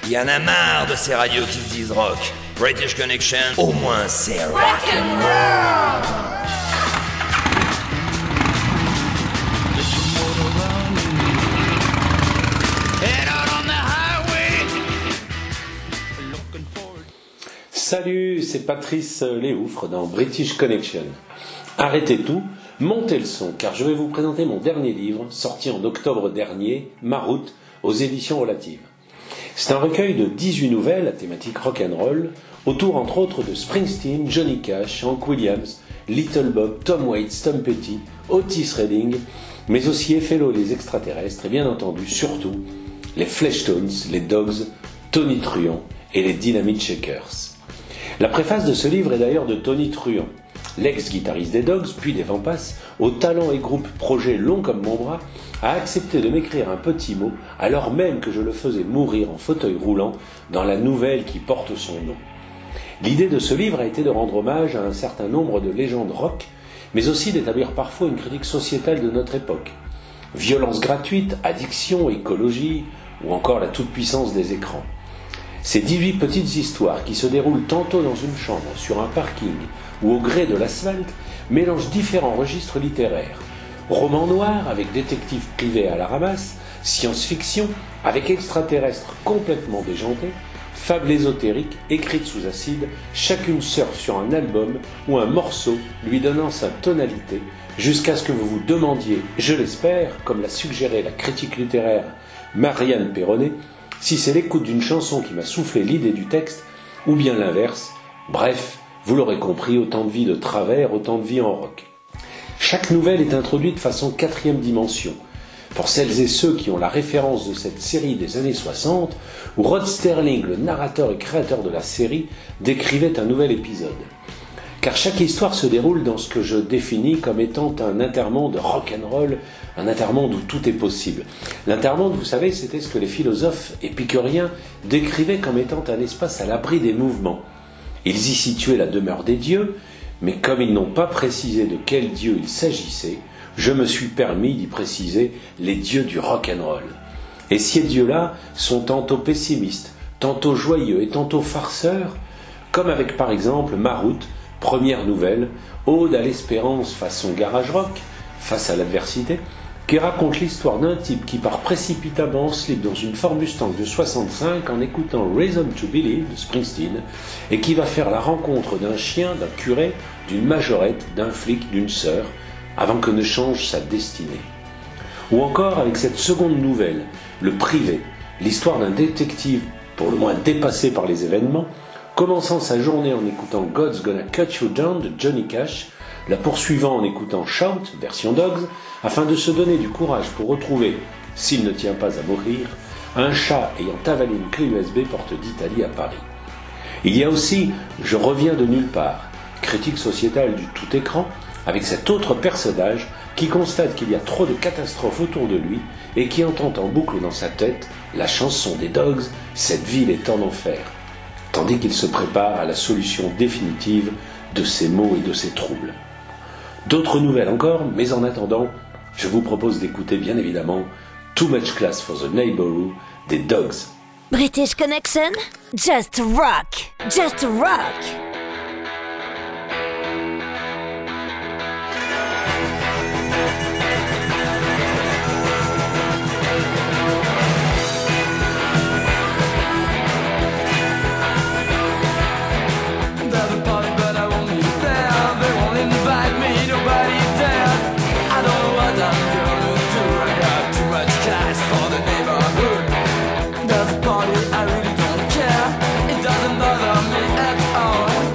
Il y en a marre de ces radios qui se disent rock. British Connection, au moins c'est rock'n'roll. Salut, c'est Patrice Léoufre dans British Connection. Arrêtez tout, montez le son, car je vais vous présenter mon dernier livre, sorti en octobre dernier, Ma route, aux éditions Relatives. C'est un recueil de 18 nouvelles à thématique rock'n'roll, autour entre autres de Springsteen, Johnny Cash, Hank Williams, Little Bob, Tom Waits, Tom Petty, Otis Redding, mais aussi Effello les extraterrestres et bien entendu, surtout, les Fleshtones, les Dogs, Tony Truant et les Dynamite Shakers. La préface de ce livre est d'ailleurs de Tony Truant, l'ex-guitariste des Dogs, puis des Vampas, au talent et groupe projet long comme mon bras, a accepté de m'écrire un petit mot alors même que je le faisais mourir en fauteuil roulant dans la nouvelle qui porte son nom. L'idée de ce livre a été de rendre hommage à un certain nombre de légendes rock, mais aussi d'établir parfois une critique sociétale de notre époque. Violence gratuite, addiction, écologie, ou encore la toute-puissance des écrans. Ces 18 petites histoires qui se déroulent tantôt dans une chambre, sur un parking ou au gré de l'asphalte mélangent différents registres littéraires. Roman noir avec détective privé à la ramasse, science-fiction avec extraterrestres complètement déjantés, fables ésotériques écrites sous acide, chacune surfe sur un album ou un morceau lui donnant sa tonalité, jusqu'à ce que vous vous demandiez, je l'espère, comme l'a suggéré la critique littéraire Marianne Perronnet, si c'est l'écoute d'une chanson qui m'a soufflé l'idée du texte, ou bien l'inverse. Bref, vous l'aurez compris, autant de vie de travers, autant de vie en rock. Chaque nouvelle est introduite façon 4e dimension. Pour celles et ceux qui ont la référence de cette série des années 60, où Rod Sterling, le narrateur et créateur de la série, décrivait un nouvel épisode. Car chaque histoire se déroule dans ce que je définis comme étant un intermonde rock'n'roll, un intermonde où tout est possible. L'intermonde, vous savez, c'était ce que les philosophes épicuriens décrivaient comme étant un espace à l'abri des mouvements. Ils y situaient la demeure des dieux, mais comme ils n'ont pas précisé de quel dieu il s'agissait, je me suis permis d'y préciser les dieux du rock'n'roll. Et ces dieux-là sont tantôt pessimistes, tantôt joyeux et tantôt farceurs, comme avec par exemple Ma route, première nouvelle, ode à l'espérance façon garage rock, face à l'adversité, qui raconte l'histoire d'un type qui part précipitamment en slip dans une Ford Mustang de 65 en écoutant Reason to Believe de Springsteen et qui va faire la rencontre d'un chien, d'un curé, d'une majorette, d'un flic, d'une sœur, avant que ne change sa destinée. Ou encore avec cette seconde nouvelle, Le Privé, l'histoire d'un détective pour le moins dépassé par les événements, commençant sa journée en écoutant God's Gonna Cut You Down de Johnny Cash, la poursuivant en écoutant Shout, version Dogs, afin de se donner du courage pour retrouver, s'il ne tient pas à mourir, un chat ayant avalé une clé USB porte d'Italie à Paris. Il y a aussi Je reviens de nulle part, critique sociétale du tout écran, avec cet autre personnage qui constate qu'il y a trop de catastrophes autour de lui et qui entend en boucle dans sa tête la chanson des Dogs, cette ville est en enfer, tandis qu'il se prépare à la solution définitive de ses maux et de ses troubles. D'autres nouvelles encore, mais en attendant, je vous propose d'écouter bien évidemment Too Much Class for the Neighborhood des Dogs. British Connection, just rock, just rock. There's a party, I really don't care. It doesn't bother me at all.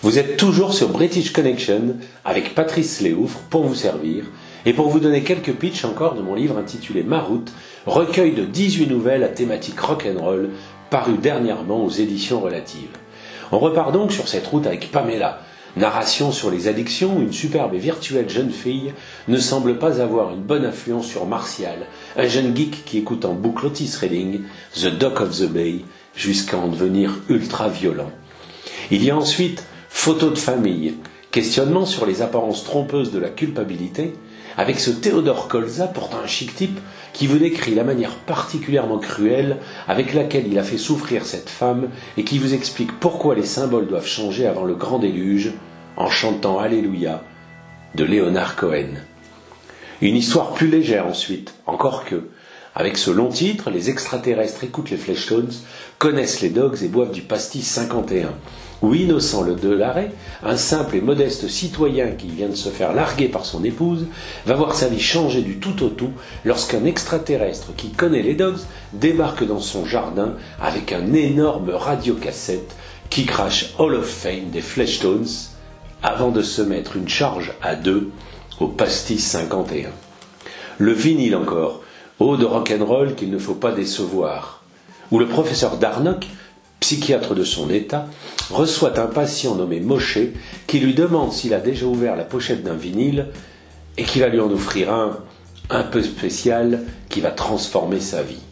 Vous êtes toujours sur British Connection avec Patrice Léoufre pour vous servir et pour vous donner quelques pitchs encore de mon livre intitulé Ma route, recueil de 18 nouvelles à thématique rock'n'roll paru dernièrement aux éditions relatives. On repart donc sur cette route avec Pamela. Narration sur les addictions où une superbe et virtuelle jeune fille ne semble pas avoir une bonne influence sur Martial, un jeune geek qui écoute en boucle Otis Redding, The Dock of the Bay, jusqu'à en devenir ultra violent. Il y a ensuite Photos de famille, questionnement sur les apparences trompeuses de la culpabilité, avec ce Théodore Kolza, pourtant un chic type, qui vous décrit la manière particulièrement cruelle avec laquelle il a fait souffrir cette femme et qui vous explique pourquoi les symboles doivent changer avant le grand déluge, en chantant Alléluia de Leonard Cohen. Une histoire plus légère ensuite, encore que, avec ce long titre, les extraterrestres écoutent les Fleshtones, connaissent les Dogs et boivent du pastis 51. Où Innocent le Delaret, un simple et modeste citoyen qui vient de se faire larguer par son épouse, va voir sa vie changer du tout au tout lorsqu'un extraterrestre qui connaît les Dogs débarque dans son jardin avec un énorme radiocassette qui crache Hall of Fame des Fleshtones avant de se mettre une charge à 2 au pastis 51. Le vinyle encore, eau de rock'n'roll qu'il ne faut pas décevoir, où le professeur Darnock, psychiatre de son état, reçoit un patient nommé Moshe qui lui demande s'il a déjà ouvert la pochette d'un vinyle et qui va lui en offrir un peu spécial qui va transformer sa vie.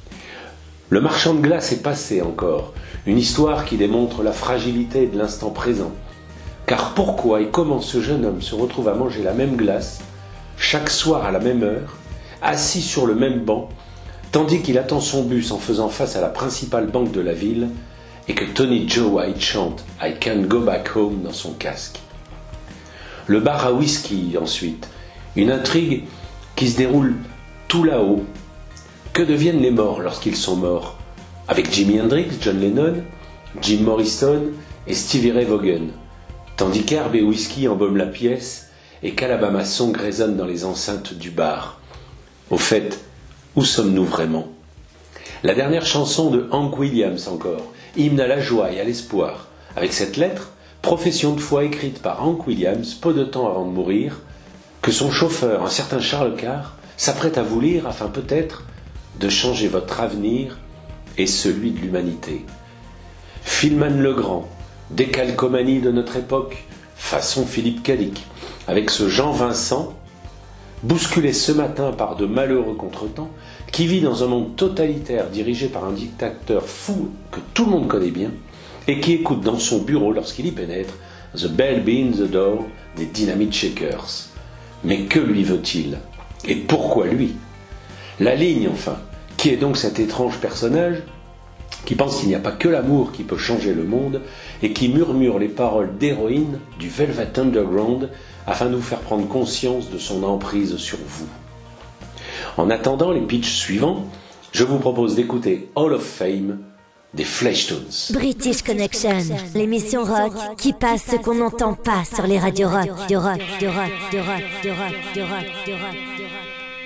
Le marchand de glace est passé encore, une histoire qui démontre la fragilité de l'instant présent. Car pourquoi et comment ce jeune homme se retrouve à manger la même glace, chaque soir à la même heure, assis sur le même banc, tandis qu'il attend son bus en faisant face à la principale banque de la ville et que Tony Joe White chante « I can't go back home » dans son casque. Le bar à whisky ensuite, une intrigue qui se déroule tout là-haut. Que deviennent les morts lorsqu'ils sont morts? Avec Jimi Hendrix, John Lennon, Jim Morrison et Stevie Ray Vaughan, tandis qu'herbe et whisky embaument la pièce et qu'Alabama Song résonne dans les enceintes du bar. Au fait, où sommes-nous vraiment? La dernière chanson de Hank Williams encore, hymne à la joie et à l'espoir, avec cette lettre, profession de foi écrite par Hank Williams peu de temps avant de mourir, que son chauffeur, un certain Charles Carr, s'apprête à vous lire afin peut-être de changer votre avenir et celui de l'humanité. Philman Legrand, décalcomanie de notre époque, façon Philippe Cadic, avec ce Jean Vincent, bousculé ce matin par de malheureux contretemps, qui vit dans un monde totalitaire dirigé par un dictateur fou que tout le monde connaît bien, et qui écoute dans son bureau, lorsqu'il y pénètre, The Bell Be in the Door des Dynamite Shakers. Mais que lui veut-il? Et pourquoi lui? La ligne, enfin, qui est donc cet étrange personnage qui pense qu'il n'y a pas que l'amour qui peut changer le monde et qui murmure les paroles d'héroïne du Velvet Underground afin de vous faire prendre conscience de son emprise sur vous. En attendant les pitchs suivants, je vous propose d'écouter Hall of Fame des Fleshtones. British Connection, l'émission rock qui passe ce qu'on n'entend pas sur les radios rock, de rock, de rock, de rock, de rock, de rock, de rock, de rock.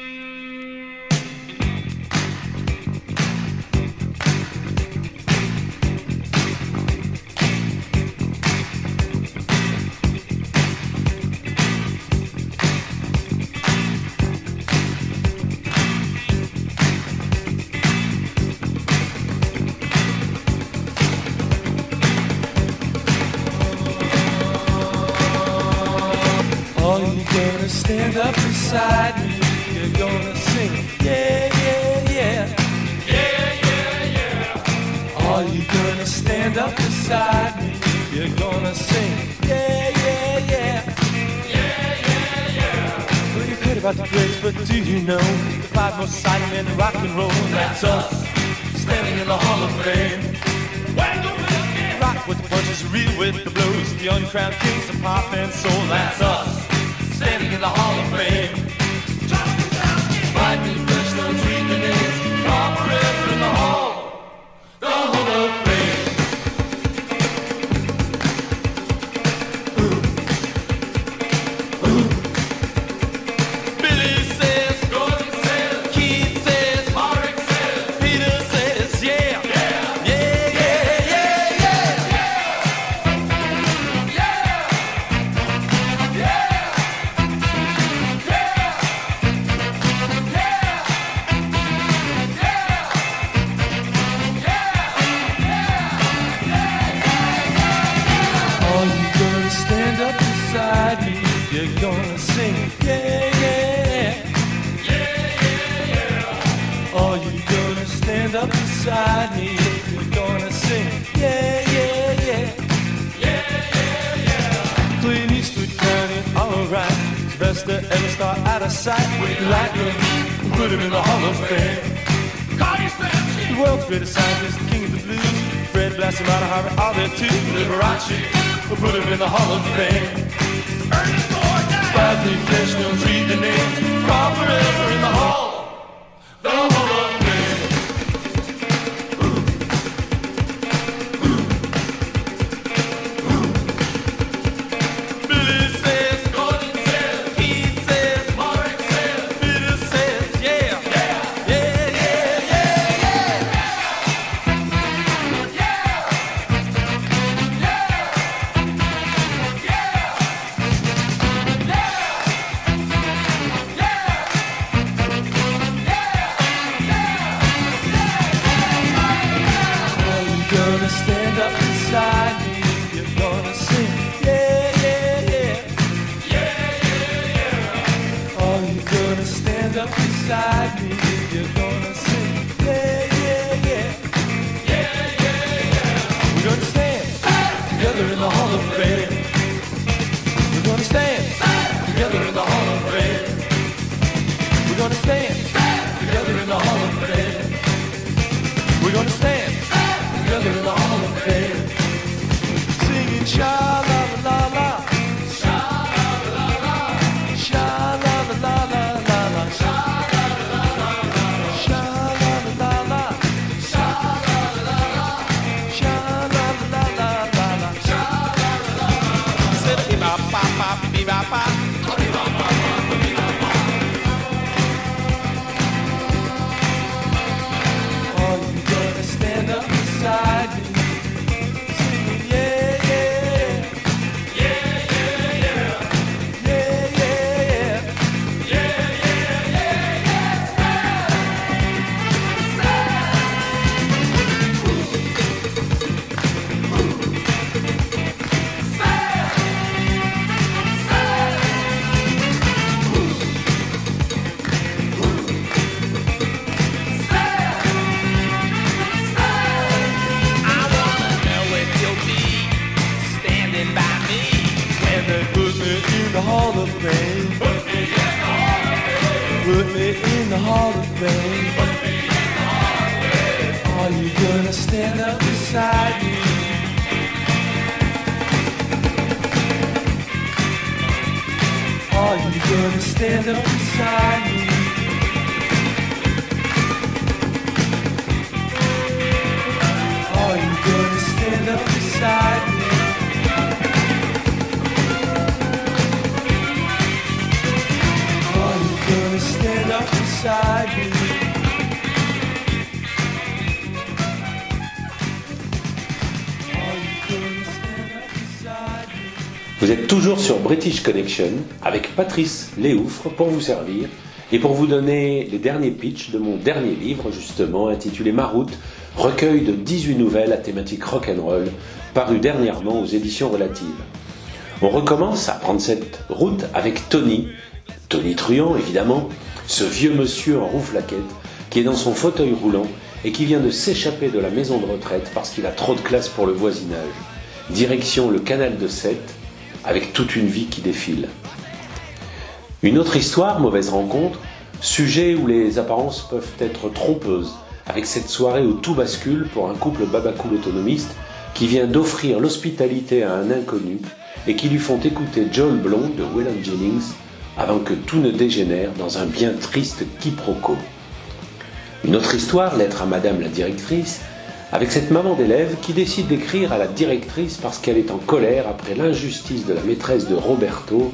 Stand up beside me, you're gonna sing, yeah, yeah, yeah. Yeah, yeah, yeah. Are you gonna stand up beside me, you're gonna sing, yeah, yeah, yeah. Yeah, yeah, yeah. Well, you've heard about the greats, but do you know the five most silent men in rock and roll? That's us, standing in the Hall of Fame. Rock with the punches, real with the blows, the uncrowned kings of pop and soul. That's us, standing in the Hall of Fame. Fighting the Fleshtones, read the names, all forever in the Hall, the Hall of Fame. Ooh. Ooh. Billy says, Gordon says, Keith says, Marek says, Peter says, yeah, yeah, yeah, yeah, yeah, yeah, yeah. best to ever start out of sight. Lightning, put him in the Hall of Fame. The world's greatest scientist, the king of the blues. Fred Blassie, Mata Hari, all there too. Liberace, put him in the Hall of Fame. Five big flesh, no read the name. Call forever in the Hall of Fame. Vous êtes toujours sur British Connection avec Patrice Léoufre pour vous servir et pour vous donner les derniers pitchs de mon dernier livre justement intitulé Ma route, recueil de 18 nouvelles à thématique rock'n'roll paru dernièrement aux éditions Relatives. On recommence à prendre cette route avec Tony Truant évidemment, ce vieux monsieur en rouflaquette qui est dans son fauteuil roulant et qui vient de s'échapper de la maison de retraite parce qu'il a trop de classe pour le voisinage. Direction le canal de Sète, avec toute une vie qui défile. Une autre histoire, mauvaise rencontre, sujet où les apparences peuvent être trompeuses, avec cette soirée où tout bascule pour un couple babacool autonomiste qui vient d'offrir l'hospitalité à un inconnu et qui lui font écouter Joel Blond de Waylon Jennings avant que tout ne dégénère dans un bien triste quiproquo. Une autre histoire, lettre à Madame la directrice, avec cette maman d'élève qui décide d'écrire à la directrice parce qu'elle est en colère après l'injustice de la maîtresse de Roberto,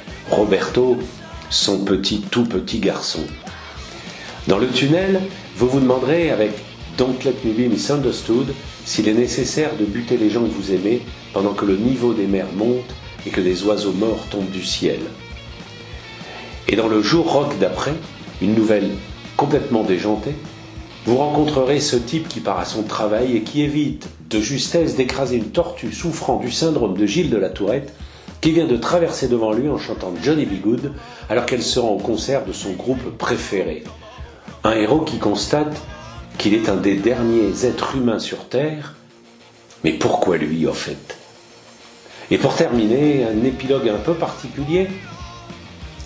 son tout petit garçon. Dans le tunnel, vous vous demanderez avec Don't Let Me Be Misunderstood s'il est nécessaire de buter les gens que vous aimez pendant que le niveau des mers monte et que des oiseaux morts tombent du ciel. Et dans le jour rock d'après, une nouvelle complètement déjantée, vous rencontrerez ce type qui part à son travail et qui évite de justesse d'écraser une tortue souffrant du syndrome de Gilles de la Tourette qui vient de traverser devant lui en chantant Johnny B. Good alors qu'elle se rend au concert de son groupe préféré. Un héros qui constate qu'il est un des derniers êtres humains sur Terre, mais pourquoi lui au fait ? Et pour terminer, un épilogue un peu particulier.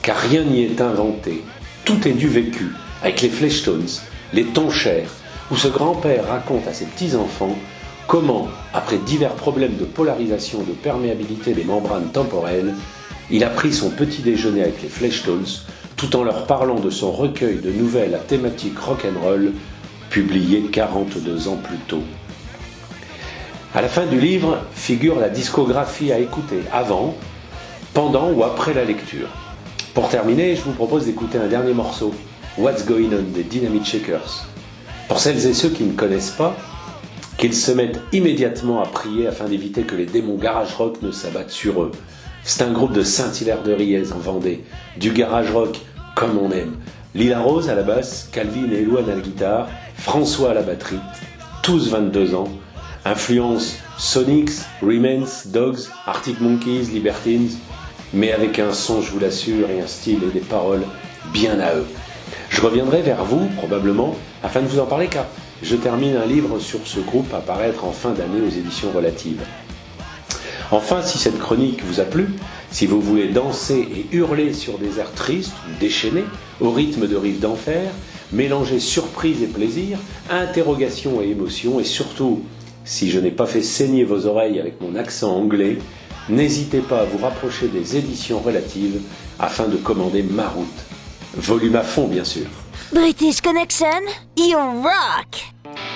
car rien n'y est inventé. Tout est du vécu, avec les Fleshtones, les Tonchères, où ce grand-père raconte à ses petits-enfants comment, après divers problèmes de polarisation et de perméabilité des membranes temporelles, il a pris son petit déjeuner avec les Fleshtones, tout en leur parlant de son recueil de nouvelles à thématique rock'n'roll, publié 42 ans plus tôt. À la fin du livre figure la discographie à écouter avant, pendant ou après la lecture. Pour terminer, je vous propose d'écouter un dernier morceau, What's Going On des Dynamite Shakers. Pour celles et ceux qui ne connaissent pas, qu'ils se mettent immédiatement à prier afin d'éviter que les démons garage rock ne s'abattent sur eux. C'est un groupe de Saint-Hilaire de Riez en Vendée, du garage rock comme on aime. Lila Rose à la basse, Calvin et Elouane à la guitare, François à la batterie, tous 22 ans. Influence Sonics, Remains, Dogs, Arctic Monkeys, Libertines, mais avec un son, je vous l'assure, et un style et des paroles bien à eux. Je reviendrai vers vous, probablement, afin de vous en parler, car je termine un livre sur ce groupe à paraître en fin d'année aux éditions Relatives. Enfin, si cette chronique vous a plu, si vous voulez danser et hurler sur des airs tristes ou déchaînés, au rythme de Rives d'Enfer, mélanger surprise et plaisir, interrogation et émotion, et surtout, si je n'ai pas fait saigner vos oreilles avec mon accent anglais, n'hésitez pas à vous rapprocher des éditions Relatives afin de commander Marout. Volume à fond, bien sûr. British Connection, you rock!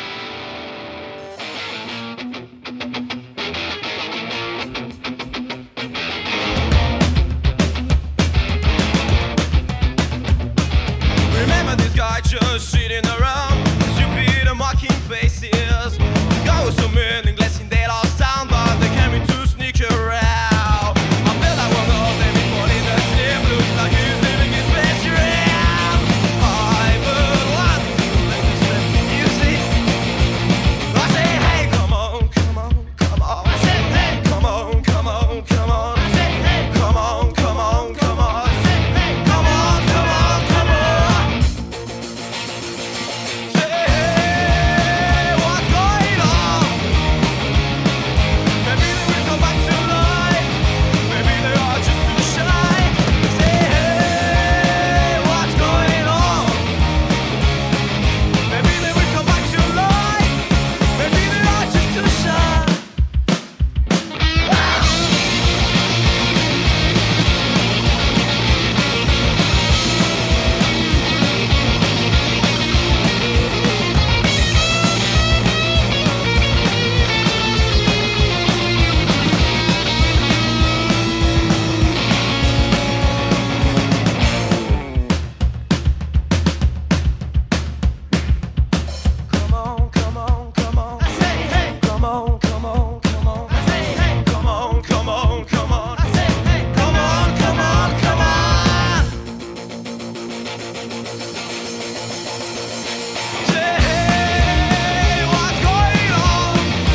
Remember this guy just sitting around, stupid and mocking faces. This guy was so meaningless in their lost town, but they came in to sneak around. I feel like one of them people in the same looks like he's living his best around. I will want to make this step, you see. I say, hey, come on, come on, come on. I say, hey, come on, come on, come on. I say, hey, come on, come on, come on. I say, hey, come on, come on, come on. Say, hey, what's going on? Maybe they will come back to life. Maybe they are just too shy. Say, hey, what's going on? Maybe they will come back to life. Maybe they are just too shy. Come on, come on, come on. I say, hey, come on, come on, come on. I say, hey, come on, come on, come on. I say, hey, come on, come on, come on. Say, hey, what's going on?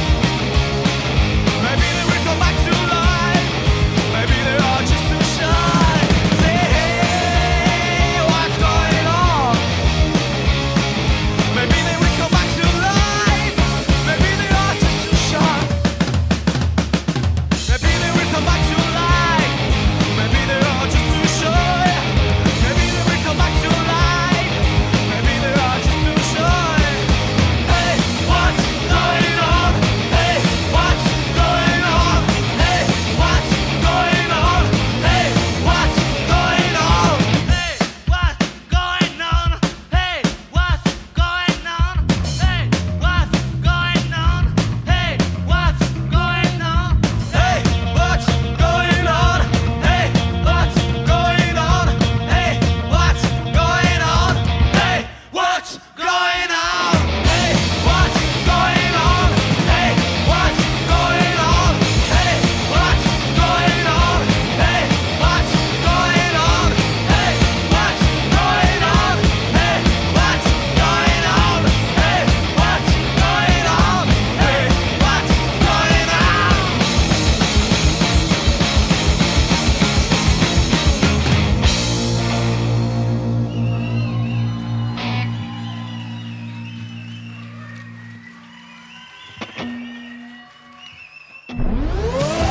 Maybe they will come back to life. Maybe they are just too shy. Say, hey, what's going on? Maybe they will come back to life. Maybe they are just too shy. Maybe they will come back to life. Maybe they are just too shy. Maybe they will come back to life.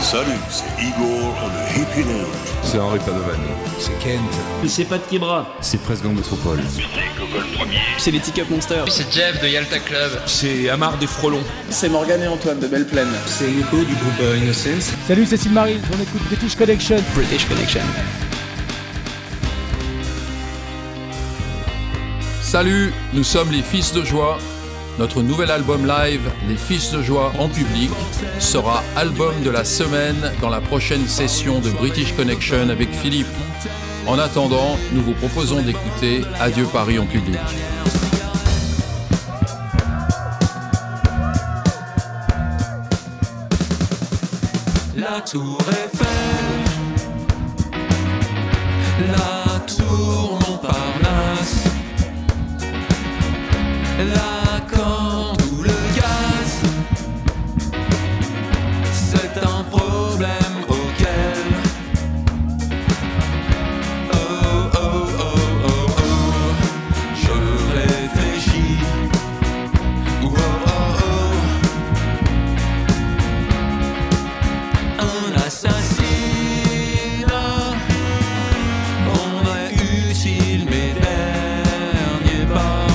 Salut, c'est Igor on the Hippie Lounge. C'est Henri Padovani. C'est Kent. C'est Pat Kebra. C'est Presque Gang Métropole. C'est Gogol Premier. C'est les Teacup Monsters. C'est Jeff de Yalta Club. C'est Amar des Frelons. C'est Morgane et Antoine de Belle Plaine. C'est Nico du groupe Innocence. Salut, c'est Sylmarie, on écoute British Connection. British Connection. Salut, nous sommes les Fils de Joie. Notre nouvel album live, Les Fils de Joie en public, sera album de la semaine dans la prochaine session de British Connection avec Philippe. En attendant, nous vous proposons d'écouter Adieu Paris en public. La Tour Eiffel, la Tour Montparnasse, la corde ou le gaz, c'est un problème auquel je réfléchis. Un assassinat rendrait utile mes derniers pas.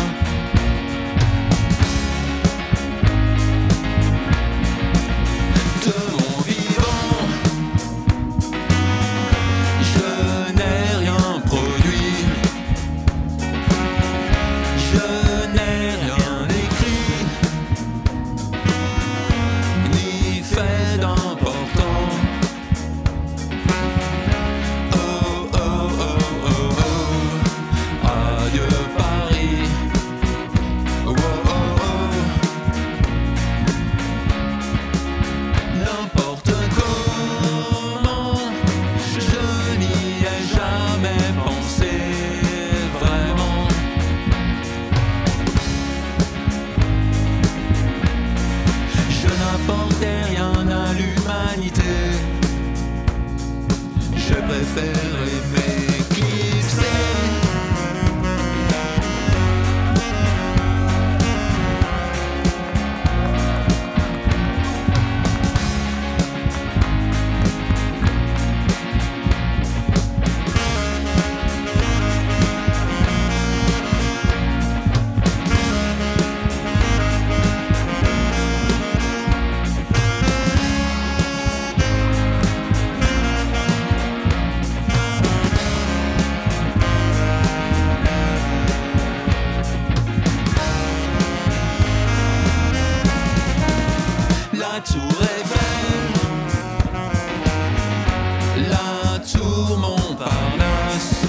De mon vivant, je n'ai rien produit, je n'ai rien écrit, ni fait d'important. Adieu Paris. N'importe comment, je n'y ai jamais pensé vraiment. Je n'apportais rien à l'humanité. Je préférais m'éclipser. La Tour Eiffel, la Tour Montparnasse,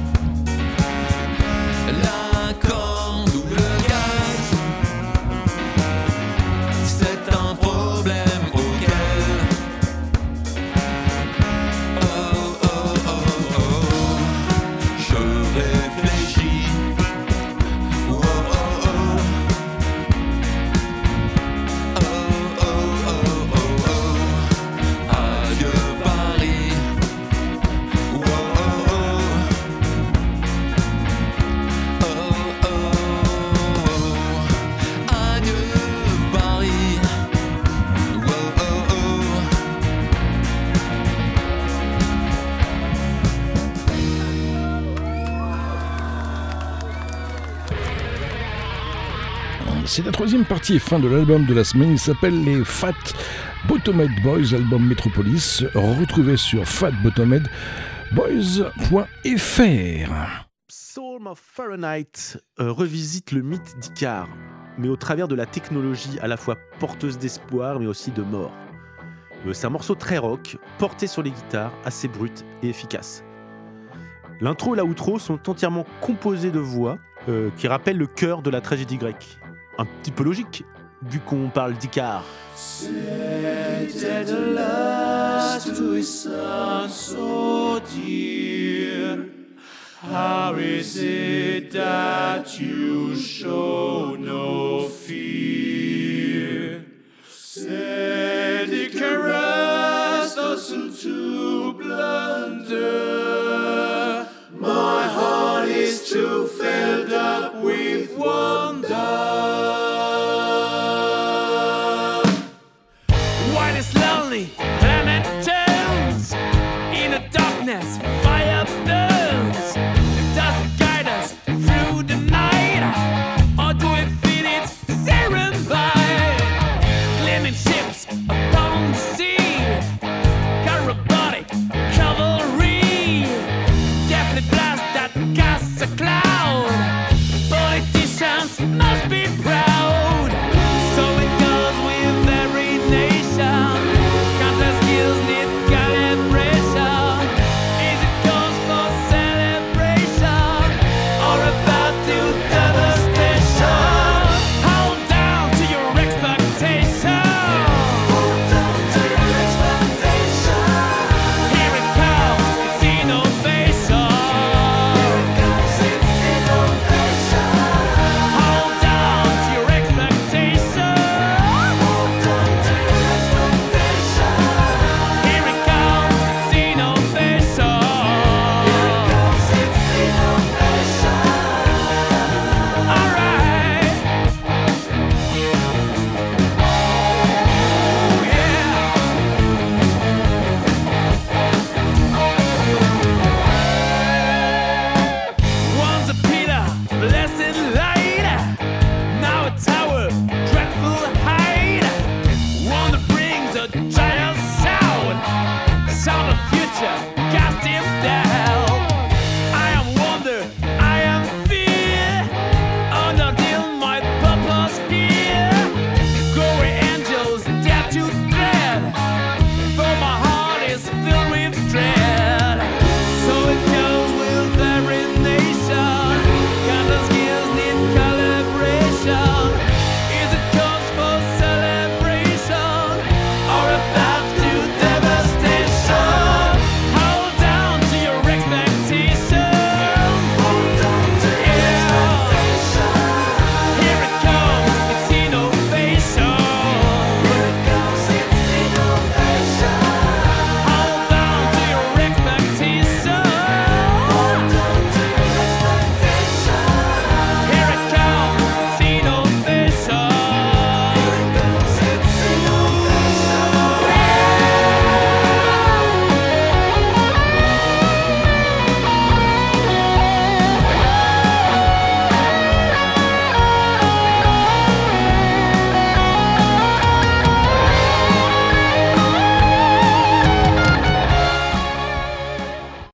la corde ou le gaz, c'est un problème auquel je réfléchis. Adieu Paris. Adieu Paris. C'est la troisième partie et fin de l'album de la semaine. Il s'appelle les Fat Bottomhead Boys, album Metropolis, retrouvé sur fatbottomheadboys.fr. Psalm of Fahrenheit revisite le mythe d'Icare, mais au travers de la technologie à la fois porteuse d'espoir mais aussi de mort. C'est un morceau très rock, porté sur les guitares, assez brut et efficace. L'intro et l'outro sont entièrement composés de voix qui rappellent le cœur de la tragédie grecque. Un petit peu logique, vu qu'on parle d'Icare. C'était de last to his son so dear. How is it that you show